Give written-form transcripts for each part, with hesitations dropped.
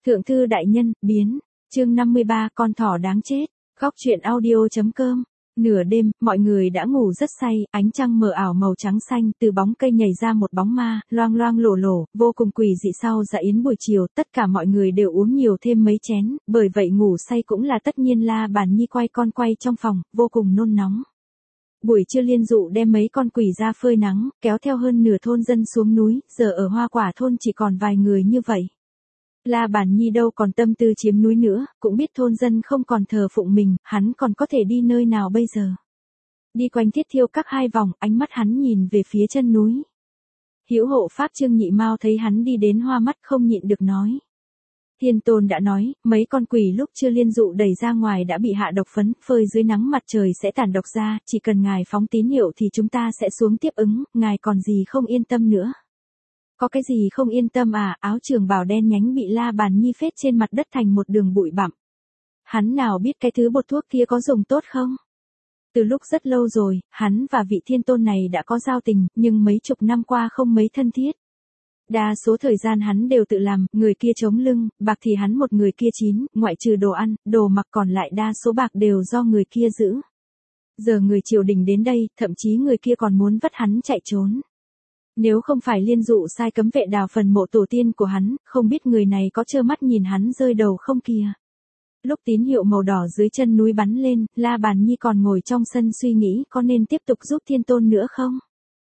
Thượng thư đại nhân, biến. Chương 53, con thỏ đáng chết. Góc truyện audio.com. Nửa đêm, mọi người đã ngủ rất say, ánh trăng mờ ảo màu trắng xanh, từ bóng cây nhảy ra một bóng ma, loang loang lổ lổ, vô cùng quỷ dị. Sau dạ yến buổi chiều, tất cả mọi người đều uống nhiều thêm mấy chén, bởi vậy ngủ say cũng là tất nhiên. La Bàn Nhi quay con quay trong phòng, vô cùng nôn nóng. Buổi trưa Liên Dụ đem mấy con quỷ ra phơi nắng, kéo theo hơn nửa thôn dân xuống núi, giờ ở Hoa Quả thôn chỉ còn vài người như vậy. La Bàn Nhi đâu còn tâm tư chiếm núi nữa, cũng biết thôn dân không còn thờ phụng mình, hắn còn có thể đi nơi nào bây giờ. Đi quanh Thiết Thiêu các hai vòng, ánh mắt hắn nhìn về phía chân núi. Hữu hộ pháp Trương Nhị Mao thấy hắn đi đến hoa mắt không nhịn được nói. Thiên Tôn đã nói, mấy con quỷ lúc chưa Liên Dụ đẩy ra ngoài đã bị hạ độc phấn, phơi dưới nắng mặt trời sẽ tản độc ra, chỉ cần ngài phóng tín hiệu thì chúng ta sẽ xuống tiếp ứng, ngài còn gì không yên tâm nữa. Có cái gì không yên tâm à? Áo trường bào đen nhánh bị La Bàn Nhi phết trên mặt đất thành một đường bụi bặm. Hắn nào biết cái thứ bột thuốc kia có dùng tốt không? Từ lúc rất lâu rồi, hắn và vị Thiên Tôn này đã có giao tình, nhưng mấy chục năm qua không mấy thân thiết. Đa số thời gian hắn đều tự làm, người kia chống lưng, bạc thì hắn một người kia chín, ngoại trừ đồ ăn, đồ mặc còn lại đa số bạc đều do người kia giữ. Giờ người triều đình đến đây, thậm chí người kia còn muốn vất hắn chạy trốn. Nếu không phải Liên Dụ sai cấm vệ đào phần mộ tổ tiên của hắn, không biết người này có trơ mắt nhìn hắn rơi đầu không kìa. Lúc tín hiệu màu đỏ dưới chân núi bắn lên, La Bàn Nhi còn ngồi trong sân suy nghĩ có nên tiếp tục giúp Thiên Tôn nữa không?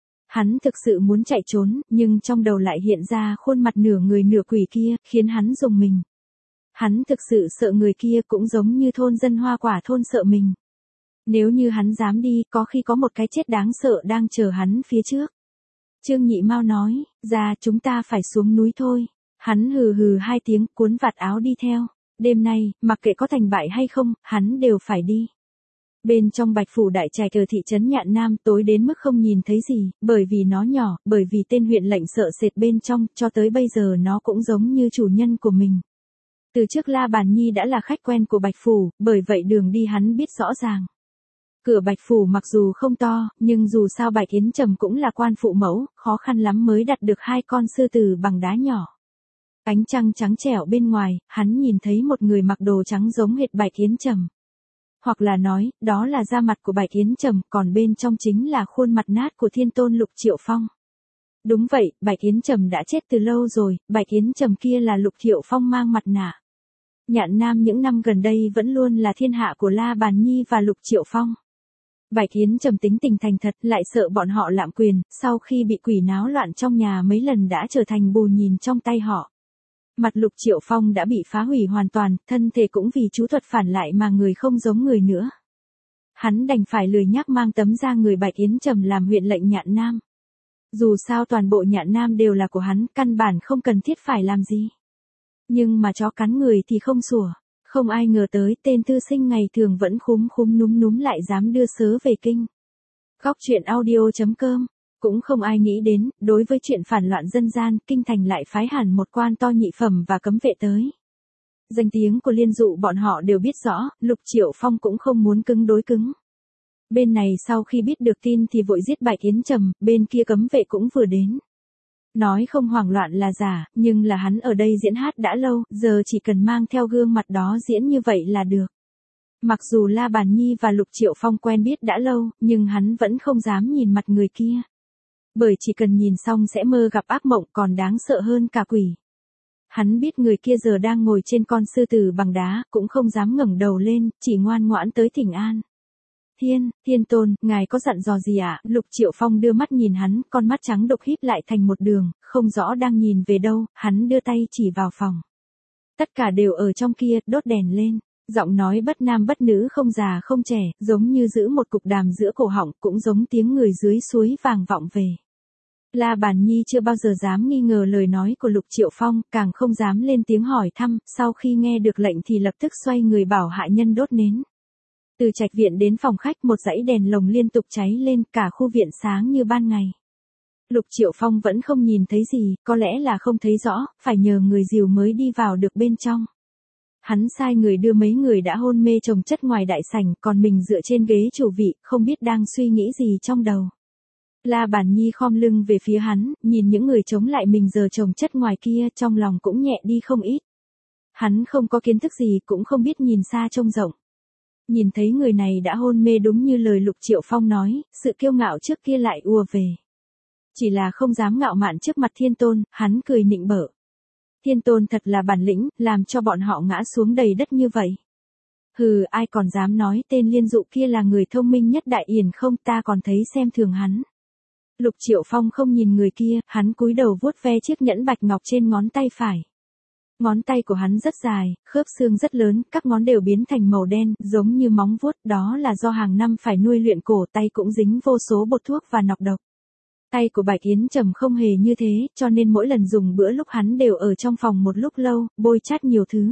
Hắn thực sự muốn chạy trốn, nhưng trong đầu lại hiện ra khuôn mặt nửa người nửa quỷ kia, khiến hắn rùng mình. Hắn thực sự sợ người kia cũng giống như thôn dân Hoa Quả thôn sợ mình. Nếu như hắn dám đi, có khi có một cái chết đáng sợ đang chờ hắn phía trước. Trương Nhị Mao nói, ra chúng ta phải xuống núi thôi. Hắn hừ hừ hai tiếng, cuốn vạt áo đi theo. Đêm nay, mặc kệ có thành bại hay không, hắn đều phải đi. Bên trong Bạch Phủ Đại Trạch ở thị trấn Nhạn Nam tối đến mức không nhìn thấy gì, bởi vì nó nhỏ, bởi vì tên huyện lệnh sợ sệt bên trong, cho tới bây giờ nó cũng giống như chủ nhân của mình. Từ trước La Bàn Nhi đã là khách quen của Bạch Phủ, bởi vậy đường đi hắn biết rõ ràng. Cửa Bạch Phủ mặc dù không to, nhưng dù sao Bạch Yến Trầm cũng là quan phụ mẫu, khó khăn lắm mới đặt được hai con sư tử bằng đá nhỏ. Ánh trăng trắng trẻo bên ngoài, hắn nhìn thấy một người mặc đồ trắng giống hệt Bạch Yến Trầm. Hoặc là nói, đó là da mặt của Bạch Yến Trầm, còn bên trong chính là khuôn mặt nát của Thiên Tôn Lục Triệu Phong. Đúng vậy, Bạch Yến Trầm đã chết từ lâu rồi, Bạch Yến Trầm kia là Lục Triệu Phong mang mặt nạ. Nhạn Nam những năm gần đây vẫn luôn là thiên hạ của La Bàn Nhi và Lục Triệu Phong. Bạch Yến Trầm tính tình thành thật, lại sợ bọn họ lạm quyền, sau khi bị quỷ náo loạn trong nhà mấy lần đã trở thành bù nhìn trong tay họ. Mặt Lục Triệu Phong đã bị phá hủy hoàn toàn, thân thể cũng vì chú thuật phản lại mà người không giống người nữa. Hắn đành phải lười nhác mang tấm da người Bạch Yến Trầm làm huyện lệnh Nhạn Nam. Dù sao toàn bộ Nhạn Nam đều là của hắn, căn bản không cần thiết phải làm gì. Nhưng mà chó cắn người thì không sủa. Không ai ngờ tới tên thư sinh ngày thường vẫn khúm khúm núm núm lại dám đưa sớ về kinh. Góc truyện audio.com. Cũng không ai nghĩ đến, đối với chuyện phản loạn dân gian, kinh thành lại phái hẳn một quan to nhị phẩm và cấm vệ tới. Danh tiếng của Liên Dụ bọn họ đều biết rõ, Lục Triệu Phong cũng không muốn cứng đối cứng. Bên này sau khi biết được tin thì vội giết Bạch Yến Trầm, bên kia cấm vệ cũng vừa đến. Nói không hoảng loạn là giả, nhưng là hắn ở đây diễn hát đã lâu, giờ chỉ cần mang theo gương mặt đó diễn như vậy là được. Mặc dù La Bàn Nhi và Lục Triệu Phong quen biết đã lâu, nhưng hắn vẫn không dám nhìn mặt người kia. Bởi chỉ cần nhìn xong sẽ mơ gặp ác mộng còn đáng sợ hơn cả quỷ. Hắn biết người kia giờ đang ngồi trên con sư tử bằng đá, cũng không dám ngẩng đầu lên, chỉ ngoan ngoãn tới thỉnh an. Thiên Tôn, ngài có dặn dò gì ạ? Lục Triệu Phong đưa mắt nhìn hắn, con mắt trắng đục híp lại thành một đường, không rõ đang nhìn về đâu, hắn đưa tay chỉ vào phòng. Tất cả đều ở trong kia, đốt đèn lên. Giọng nói bất nam bất nữ không già không trẻ, giống như giữ một cục đàm giữa cổ họng, cũng giống tiếng người dưới suối vàng vọng về. La Bàn Nhi chưa bao giờ dám nghi ngờ lời nói của Lục Triệu Phong, càng không dám lên tiếng hỏi thăm, sau khi nghe được lệnh thì lập tức xoay người bảo hạ nhân đốt nến. Từ trạch viện đến phòng khách một dãy đèn lồng liên tục cháy lên, cả khu viện sáng như ban ngày. Lục Triệu Phong vẫn không nhìn thấy gì, có lẽ là không thấy rõ, phải nhờ người dìu mới đi vào được bên trong. Hắn sai người đưa mấy người đã hôn mê chồng chất ngoài đại sảnh, còn mình dựa trên ghế chủ vị, không biết đang suy nghĩ gì trong đầu. La Bàn Nhi khom lưng về phía hắn, nhìn những người chống lại mình giờ chồng chất ngoài kia, trong lòng cũng nhẹ đi không ít. Hắn không có kiến thức gì cũng không biết nhìn xa trông rộng. Nhìn thấy người này đã hôn mê đúng như lời Lục Triệu Phong nói, sự kiêu ngạo trước kia lại ùa về. Chỉ là không dám ngạo mạn trước mặt Thiên Tôn, hắn cười nịnh bợ. Thiên Tôn thật là bản lĩnh, làm cho bọn họ ngã xuống đầy đất như vậy. Hừ, ai còn dám nói tên Liên Dụ kia là người thông minh nhất Đại Yển không, ta còn thấy xem thường hắn. Lục Triệu Phong không nhìn người kia, hắn cúi đầu vuốt ve chiếc nhẫn bạch ngọc trên ngón tay phải. Ngón tay của hắn rất dài, khớp xương rất lớn, các ngón đều biến thành màu đen, giống như móng vuốt, đó là do hàng năm phải nuôi luyện, cổ tay cũng dính vô số bột thuốc và nọc độc. Tay của Bạch Yến Trầm không hề như thế, cho nên mỗi lần dùng bữa lúc hắn đều ở trong phòng một lúc lâu, bôi chát nhiều thứ.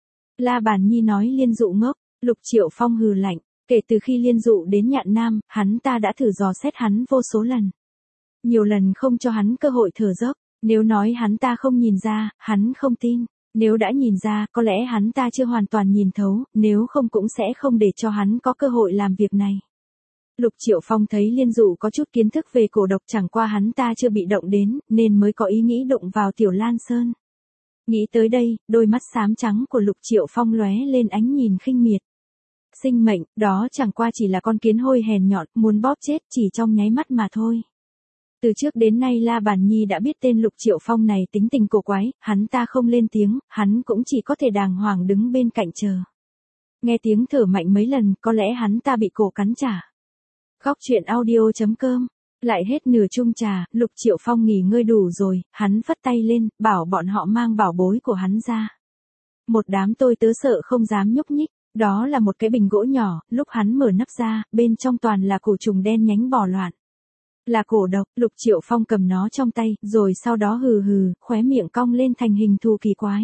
La Bàn Nhi nói Liên Dụ ngốc, Lục Triệu Phong hừ lạnh, kể từ khi Liên Dụ đến Nhạn Nam, hắn ta đã thử dò xét hắn vô số lần. Nhiều lần không cho hắn cơ hội thở dốc, nếu nói hắn ta không nhìn ra, hắn không tin. Nếu đã nhìn ra, có lẽ hắn ta chưa hoàn toàn nhìn thấu, nếu không cũng sẽ không để cho hắn có cơ hội làm việc này. Lục Triệu Phong thấy Liên Dụ có chút kiến thức về cổ độc, chẳng qua hắn ta chưa bị động đến, nên mới có ý nghĩ đụng vào Tiểu Lan Sơn. Nghĩ tới đây, đôi mắt xám trắng của Lục Triệu Phong lóe lên ánh nhìn khinh miệt. Sinh mệnh, đó chẳng qua chỉ là con kiến hôi hèn nhọn, muốn bóp chết chỉ trong nháy mắt mà thôi. Từ trước đến nay La Bàn Nhi đã biết tên Lục Triệu Phong này tính tình cổ quái, hắn ta không lên tiếng, hắn cũng chỉ có thể đàng hoàng đứng bên cạnh chờ. Nghe tiếng thở mạnh mấy lần, có lẽ hắn ta bị cổ cắn trả. Góc truyện audio.com. Lại hết nửa chung trà, Lục Triệu Phong nghỉ ngơi đủ rồi, hắn phất tay lên, bảo bọn họ mang bảo bối của hắn ra. Một đám tôi tớ sợ không dám nhúc nhích, đó là một cái bình gỗ nhỏ, lúc hắn mở nắp ra, bên trong toàn là cổ trùng đen nhánh bò loạn. Là cổ độc, Lục Triệu Phong cầm nó trong tay, rồi sau đó hừ hừ, khóe miệng cong lên thành hình thù kỳ quái.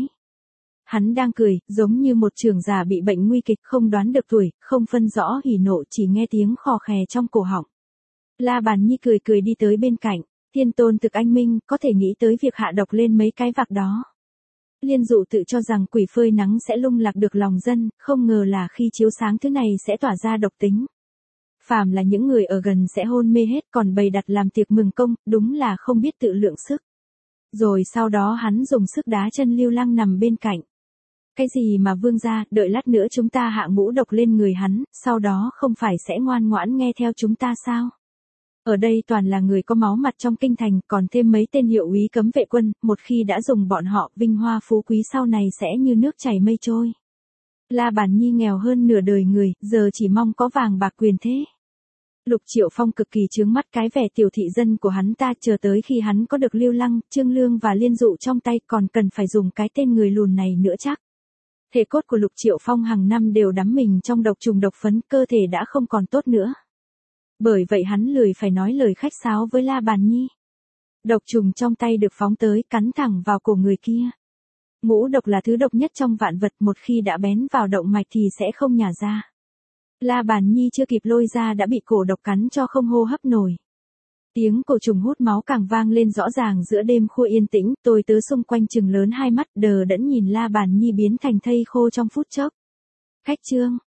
Hắn đang cười, giống như một trưởng giả bị bệnh nguy kịch, không đoán được tuổi, không phân rõ hỉ nộ, chỉ nghe tiếng khò khè trong cổ họng. La Bàn Nhi cười cười đi tới bên cạnh, Thiên Tôn thực anh minh, có thể nghĩ tới việc hạ độc lên mấy cái vạc đó. Liên Dụ tự cho rằng quỷ phơi nắng sẽ lung lạc được lòng dân, không ngờ là khi chiếu sáng thứ này sẽ tỏa ra độc tính. Phàm là những người ở gần sẽ hôn mê hết, còn bày đặt làm tiệc mừng công, đúng là không biết tự lượng sức. Rồi sau đó hắn dùng sức đá chân Lưu Lăng nằm bên cạnh. Cái gì mà vương gia, đợi lát nữa chúng ta hạ ngũ độc lên người hắn, sau đó không phải sẽ ngoan ngoãn nghe theo chúng ta sao? Ở đây toàn là người có máu mặt trong kinh thành, còn thêm mấy tên hiệu úy cấm vệ quân, một khi đã dùng bọn họ, vinh hoa phú quý sau này sẽ như nước chảy mây trôi. La Bàn Nhi nghèo hơn nửa đời người, giờ chỉ mong có vàng bạc quyền thế. Lục Triệu Phong cực kỳ chướng mắt cái vẻ tiểu thị dân của hắn ta, chờ tới khi hắn có được Lưu Lăng, Trương Lương và Liên Dụ trong tay, còn cần phải dùng cái tên người lùn này nữa chắc. Thể cốt của Lục Triệu Phong hàng năm đều đắm mình trong độc trùng độc phấn, cơ thể đã không còn tốt nữa. Bởi vậy hắn lười phải nói lời khách sáo với La Bàn Nhi. Độc trùng trong tay được phóng tới, cắn thẳng vào cổ người kia. Ngũ độc là thứ độc nhất trong vạn vật, một khi đã bén vào động mạch thì sẽ không nhả ra. La Bàn Nhi chưa kịp lôi ra đã bị cổ độc cắn cho không hô hấp nổi. Tiếng cổ trùng hút máu càng vang lên rõ ràng giữa đêm khuya yên tĩnh, tôi tớ xung quanh trừng lớn hai mắt, đờ đẫn nhìn La Bàn Nhi biến thành thây khô trong phút chốc. Khách trương,